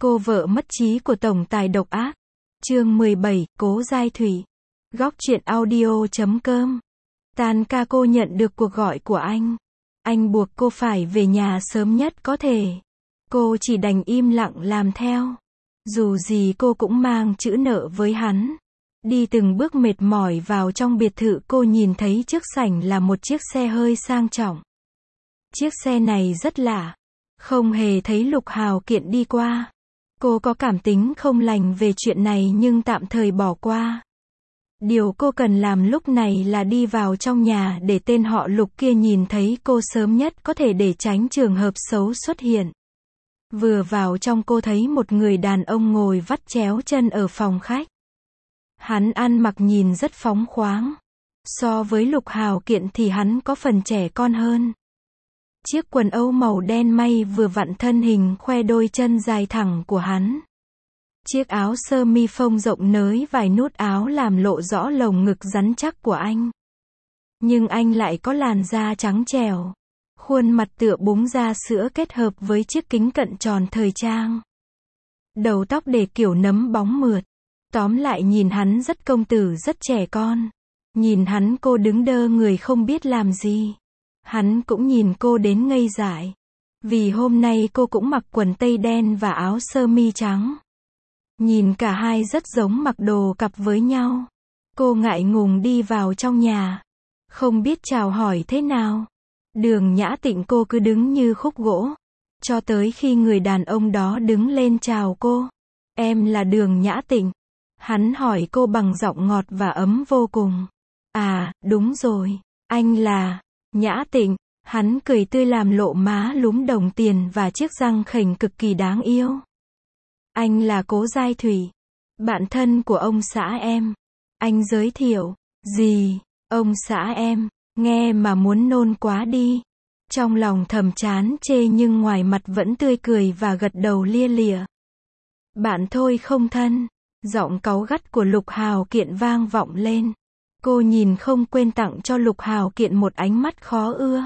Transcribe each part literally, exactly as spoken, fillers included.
Cô vợ mất trí của tổng tài độc ác. Chương mười bảy, Cố Giai Thủy. Góc truyện audio chấm com. Tan ca cô nhận được cuộc gọi của anh. Anh buộc cô phải về nhà sớm nhất có thể. Cô chỉ đành im lặng làm theo. Dù gì cô cũng mang chữ nợ với hắn. Đi từng bước mệt mỏi vào trong biệt thự, cô nhìn thấy trước sảnh là một chiếc xe hơi sang trọng. Chiếc xe này rất lạ. Không hề thấy Lục Hào Kiện đi qua. Cô có cảm tính không lành về chuyện này nhưng tạm thời bỏ qua. Điều cô cần làm lúc này là đi vào trong nhà để tên họ Lục kia nhìn thấy cô sớm nhất có thể để tránh trường hợp xấu xuất hiện. Vừa vào trong cô thấy một người đàn ông ngồi vắt chéo chân ở phòng khách. Hắn ăn mặc nhìn rất phóng khoáng. So với Lục Hào Kiện thì hắn có phần trẻ con hơn. Chiếc quần âu màu đen may vừa vặn thân hình khoe đôi chân dài thẳng của hắn. Chiếc áo sơ mi phông rộng nới vài nút áo làm lộ rõ lồng ngực rắn chắc của anh. Nhưng anh lại có làn da trắng trẻo. Khuôn mặt tựa búng da sữa kết hợp với chiếc kính cận tròn thời trang. Đầu tóc để kiểu nấm bóng mượt. Tóm lại nhìn hắn rất công tử, rất trẻ con. Nhìn hắn cô đứng đơ người không biết làm gì. Hắn cũng nhìn cô đến ngây dại. Vì hôm nay cô cũng mặc quần tây đen và áo sơ mi trắng. Nhìn cả hai rất giống mặc đồ cặp với nhau. Cô ngại ngùng đi vào trong nhà. Không biết chào hỏi thế nào. Đường Nhã Tịnh cô cứ đứng như khúc gỗ. Cho tới khi người đàn ông đó đứng lên chào cô. Em là Đường Nhã Tịnh. Hắn hỏi cô bằng giọng ngọt và ấm vô cùng. À, đúng rồi. Anh là Nhã Tịnh. Hắn cười tươi làm lộ má lúm đồng tiền và chiếc răng khểnh cực kỳ đáng yêu. Anh là Cố Giai Thủy. Bạn thân của ông xã em. Anh giới thiệu. Gì? Ông xã em. Nghe mà muốn nôn quá đi. Trong lòng thầm chán chê nhưng ngoài mặt vẫn tươi cười và gật đầu lia lịa. Bạn thôi không thân. Giọng cáu gắt của Lục Hào Kiện vang vọng lên. Cô nhìn không quên tặng cho Lục Hào Kiện một ánh mắt khó ưa.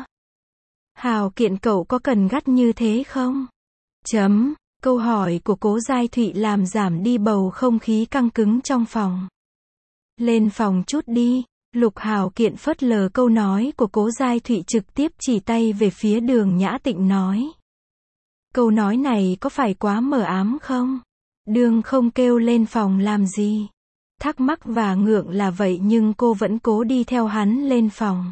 Hào Kiện cậu có cần gắt như thế không? Chấm. Câu hỏi của Cố Giai Thụy làm giảm đi bầu không khí căng cứng trong phòng. Lên phòng chút đi. Lục Hào Kiện phớt lờ câu nói của Cố Giai Thụy, trực tiếp chỉ tay về phía Đường Nhã Tịnh nói. Câu nói này có phải quá mờ ám không? Đường không kêu lên phòng làm gì? Thắc mắc và ngượng là vậy nhưng cô vẫn cố đi theo hắn lên phòng.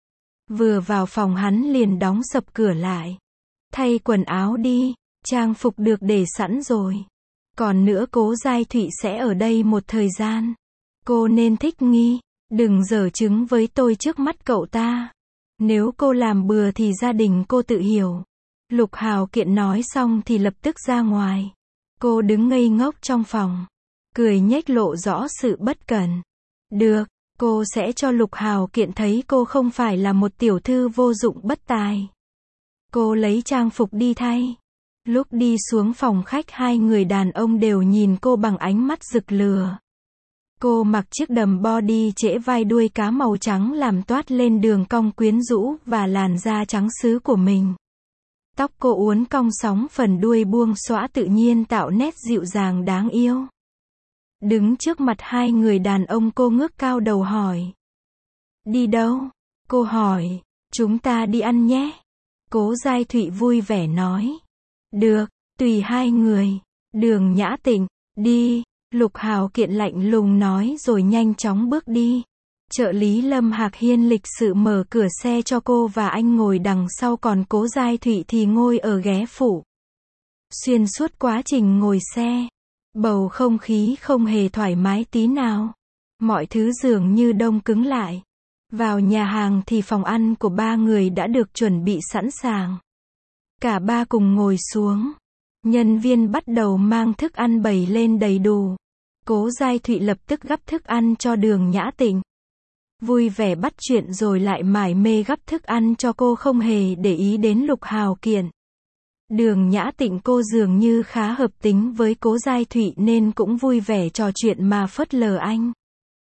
Vừa vào phòng hắn liền đóng sập cửa lại. Thay quần áo đi, trang phục được để sẵn rồi. Còn nữa Cố Giai Thụy sẽ ở đây một thời gian. Cô nên thích nghi, đừng giở trứng với tôi trước mắt cậu ta. Nếu cô làm bừa thì gia đình cô tự hiểu. Lục Hào Kiện nói xong thì lập tức ra ngoài. Cô đứng ngây ngốc trong phòng. Cười nhếch lộ rõ sự bất cẩn. Được, cô sẽ cho Lục Hào Kiện thấy cô không phải là một tiểu thư vô dụng bất tài. Cô lấy trang phục đi thay. Lúc đi xuống phòng khách hai người đàn ông đều nhìn cô bằng ánh mắt rực lửa. Cô mặc chiếc đầm body trễ vai đuôi cá màu trắng làm toát lên đường cong quyến rũ và làn da trắng sứ của mình. Tóc cô uốn cong sóng phần đuôi buông xõa tự nhiên tạo nét dịu dàng đáng yêu. Đứng trước mặt hai người đàn ông cô ngước cao đầu hỏi. Đi đâu? Cô hỏi. Chúng ta đi ăn nhé. Cố Giai Thụy vui vẻ nói. Được, tùy hai người. Đường Nhã Tịnh, đi. Lục Hào Kiện lạnh lùng nói rồi nhanh chóng bước đi. Trợ lý Lâm Hạc Hiên lịch sự mở cửa xe cho cô và anh ngồi đằng sau, còn Cố Giai Thụy thì ngồi ở ghế phụ. Xuyên suốt quá trình ngồi xe, bầu không khí không hề thoải mái tí nào. Mọi thứ dường như đông cứng lại. Vào nhà hàng thì phòng ăn của ba người đã được chuẩn bị sẵn sàng. Cả ba cùng ngồi xuống. Nhân viên bắt đầu mang thức ăn bày lên đầy đủ. Cố Giai Thụy lập tức gắp thức ăn cho Đường Nhã Tịnh. Vui vẻ bắt chuyện rồi lại mải mê gắp thức ăn cho cô, không hề để ý đến Lục Hào Kiện. Đường Nhã Tịnh cô dường như khá hợp tính với Cố Giai Thụy nên cũng vui vẻ trò chuyện mà phớt lờ anh.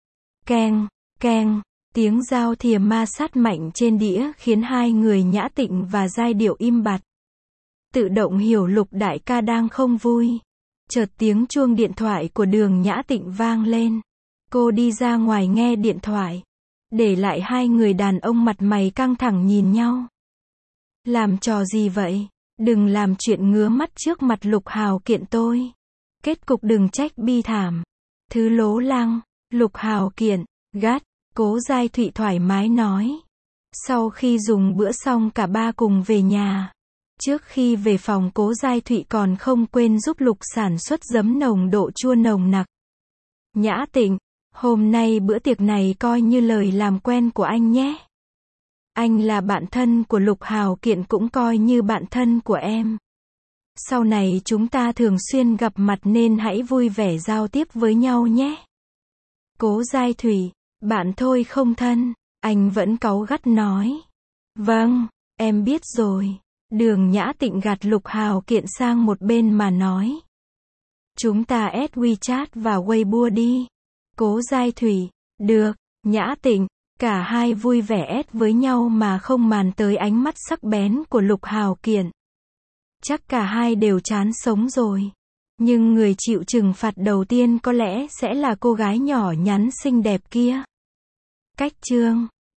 Keng, keng, tiếng dao thìa ma sát mạnh trên đĩa khiến hai người Nhã Tịnh và Giai Điệu im bặt. Tự động hiểu Lục đại ca đang không vui. Chợt tiếng chuông điện thoại của Đường Nhã Tịnh vang lên. Cô đi ra ngoài nghe điện thoại. Để lại hai người đàn ông mặt mày căng thẳng nhìn nhau. Làm trò gì vậy? Đừng làm chuyện ngứa mắt trước mặt Lục Hào Kiện tôi. Kết cục đừng trách bi thảm. Thứ lố lăng, Lục Hào Kiện, gắt, Cố Giai Thụy thoải mái nói. Sau khi dùng bữa xong cả ba cùng về nhà. Trước khi về phòng Cố Giai Thụy còn không quên giúp Lục sản xuất giấm nồng độ chua nồng nặc. Nhã Tịnh, hôm nay bữa tiệc này coi như lời làm quen của anh nhé. Anh là bạn thân của Lục Hào Kiện cũng coi như bạn thân của em. Sau này chúng ta thường xuyên gặp mặt nên hãy vui vẻ giao tiếp với nhau nhé. Cố Giai Thụy, bạn thôi không thân, anh vẫn cáu gắt nói. Vâng, em biết rồi. Đường Nhã Tịnh gạt Lục Hào Kiện sang một bên mà nói. Chúng ta add WeChat và Weibo đi. Cố Giai Thụy, được, Nhã Tịnh, cả hai vui vẻ add với nhau mà không màn tới ánh mắt sắc bén của Lục Hào Kiện. Chắc cả hai đều chán sống rồi. Nhưng người chịu trừng phạt đầu tiên có lẽ sẽ là cô gái nhỏ nhắn xinh đẹp kia. Cách chương